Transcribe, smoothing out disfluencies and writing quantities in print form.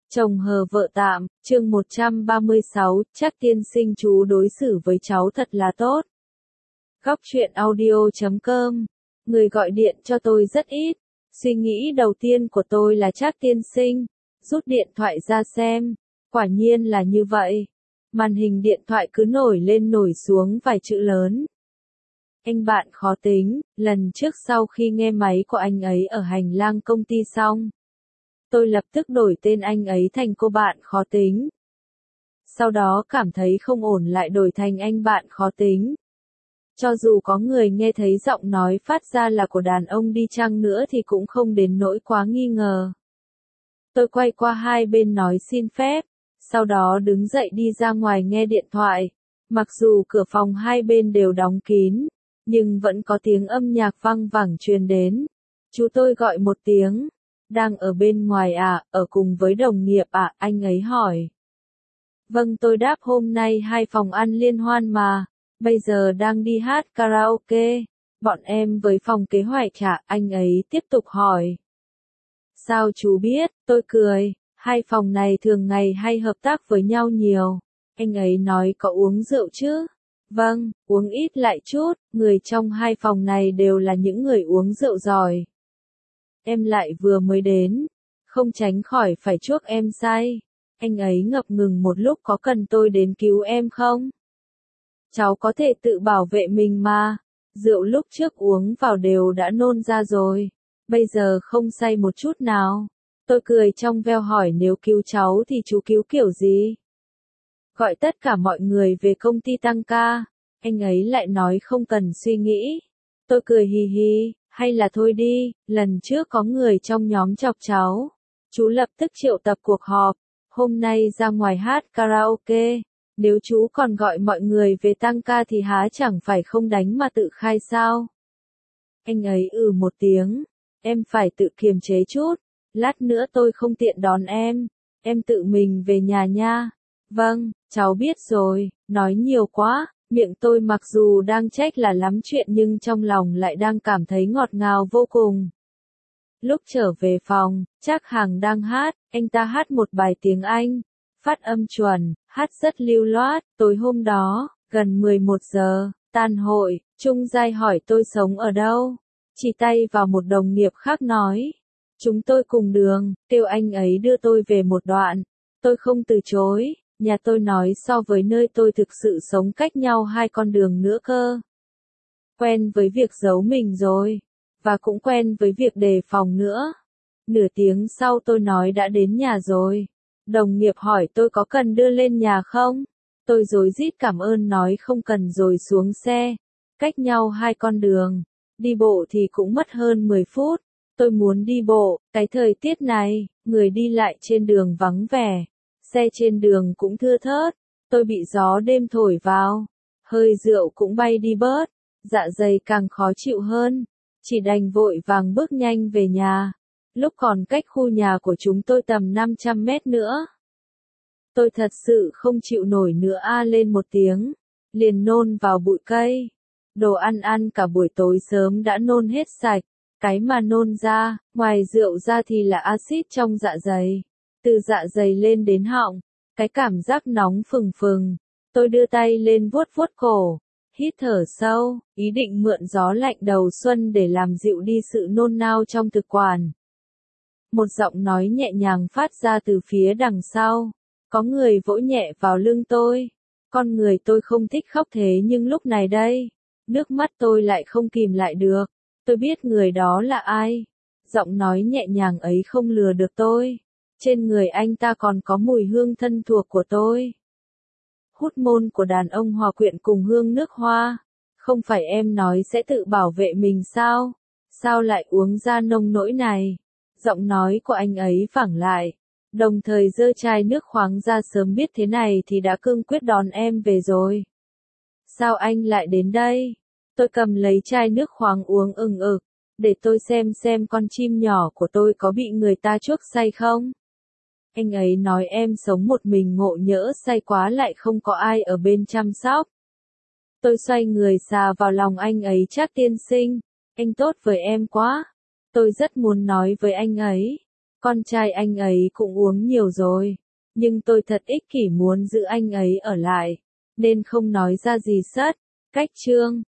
Chồng hờ vợ tạm, chương 136, Trác tiên sinh chú đối xử với cháu thật là tốt. Góc truyện audio.com. Người gọi điện cho tôi rất ít. Suy nghĩ đầu tiên của tôi là Trác tiên sinh. Rút điện thoại ra xem. Quả nhiên là như vậy. Màn hình điện thoại cứ nổi lên nổi xuống vài chữ lớn. Anh bạn khó tính, lần trước sau khi nghe máy của anh ấy ở hành lang công ty xong, tôi lập tức đổi tên anh ấy thành cô bạn khó tính. Sau đó cảm thấy không ổn lại đổi thành anh bạn khó tính. Cho dù có người nghe thấy giọng nói phát ra là của đàn ông đi chăng nữa thì cũng không đến nỗi quá nghi ngờ. Tôi quay qua hai bên nói xin phép, sau đó đứng dậy đi ra ngoài nghe điện thoại. Mặc dù cửa phòng hai bên đều đóng kín, nhưng vẫn có tiếng âm nhạc vang vẳng truyền đến. Chú tôi gọi một tiếng. Đang ở bên ngoài à, ở cùng với đồng nghiệp à, anh ấy hỏi. Vâng, tôi đáp hôm nay hai phòng ăn liên hoan mà, bây giờ đang đi hát karaoke, bọn em với phòng kế hoạch à, anh ấy tiếp tục hỏi. Sao chú biết, tôi cười, hai phòng này thường ngày hay hợp tác với nhau nhiều, anh ấy nói có uống rượu chứ? Vâng, uống ít lại chút, người trong hai phòng này đều là những người uống rượu giỏi. Em lại vừa mới đến, không tránh khỏi phải chuốc em say. Anh ấy ngập ngừng một lúc, có cần tôi đến cứu em không? Cháu có thể tự bảo vệ mình mà, rượu lúc trước uống vào đều đã nôn ra rồi, bây giờ không say một chút nào. Tôi cười trong veo hỏi nếu cứu cháu thì chú cứu kiểu gì? Gọi tất cả mọi người về công ty tăng ca, anh ấy lại nói không cần suy nghĩ. Tôi cười hì hì. Hay là thôi đi, lần trước có người trong nhóm chọc cháu. Chú lập tức triệu tập cuộc họp. Hôm nay ra ngoài hát karaoke. Nếu chú còn gọi mọi người về tăng ca thì há chẳng phải không đánh mà tự khai sao? Anh ấy một tiếng. Em phải tự kiềm chế chút. Lát nữa tôi không tiện đón em. Em tự mình về nhà nha. Vâng, cháu biết rồi, nói nhiều quá. Miệng tôi mặc dù đang trách là lắm chuyện nhưng trong lòng lại đang cảm thấy ngọt ngào vô cùng. Lúc trở về phòng, Trác Hằng đang hát, anh ta hát một bài tiếng Anh, phát âm chuẩn, hát rất lưu loát. Tối hôm đó, gần 11 giờ, tan hội, Trung Giai hỏi tôi sống ở đâu, chỉ tay vào một đồng nghiệp khác nói. Chúng tôi cùng đường, kêu anh ấy đưa tôi về một đoạn. Tôi không từ chối. Nhà tôi nói so với nơi tôi thực sự sống cách nhau hai con đường nữa cơ. Quen với việc giấu mình rồi. Và cũng quen với việc đề phòng nữa. Nửa tiếng sau tôi nói đã đến nhà rồi. Đồng nghiệp hỏi tôi có cần đưa lên nhà không? Tôi rối rít cảm ơn nói không cần rồi xuống xe. Cách nhau hai con đường. Đi bộ thì cũng mất hơn 10 phút. Tôi muốn đi bộ, cái thời tiết này, người đi lại trên đường vắng vẻ. Xe trên đường cũng thưa thớt, tôi bị gió đêm thổi vào, hơi rượu cũng bay đi bớt, dạ dày càng khó chịu hơn, chỉ đành vội vàng bước nhanh về nhà, lúc còn cách khu nhà của chúng tôi tầm 500 mét nữa. Tôi thật sự không chịu nổi nữa lên một tiếng, liền nôn vào bụi cây, đồ ăn ăn cả buổi tối sớm đã nôn hết sạch, cái mà nôn ra, ngoài rượu ra thì là axit trong dạ dày. Từ dạ dày lên đến họng, cái cảm giác nóng phừng phừng. Tôi đưa tay lên vuốt vuốt cổ, hít thở sâu, ý định mượn gió lạnh đầu xuân để làm dịu đi sự nôn nao trong thực quản. Một giọng nói nhẹ nhàng phát ra từ phía đằng sau. Có người vỗ nhẹ vào lưng tôi. Con người tôi không thích khóc thế nhưng lúc này đây, nước mắt tôi lại không kìm lại được. Tôi biết người đó là ai. Giọng nói nhẹ nhàng ấy không lừa được tôi. Trên người anh ta còn có mùi hương thân thuộc của tôi. Hút môn của đàn ông hòa quyện cùng hương nước hoa. Không phải em nói sẽ tự bảo vệ mình sao? Sao lại uống ra nông nỗi này? Giọng nói của anh ấy phẳng lại. Đồng thời giơ chai nước khoáng ra, sớm biết thế này thì đã cương quyết đón em về rồi. Sao anh lại đến đây? Tôi cầm lấy chai nước khoáng uống ừng ực. Để tôi xem con chim nhỏ của tôi có bị người ta chuốc say không? Anh ấy nói em sống một mình ngộ nhỡ say quá lại không có ai ở bên chăm sóc. Tôi xoay người xà vào lòng anh ấy. Trác tiên sinh, anh tốt với em quá. Tôi rất muốn nói với anh ấy. Con trai anh ấy cũng uống nhiều rồi, nhưng tôi thật ích kỷ muốn giữ anh ấy ở lại, nên không nói ra gì sất. Cách chương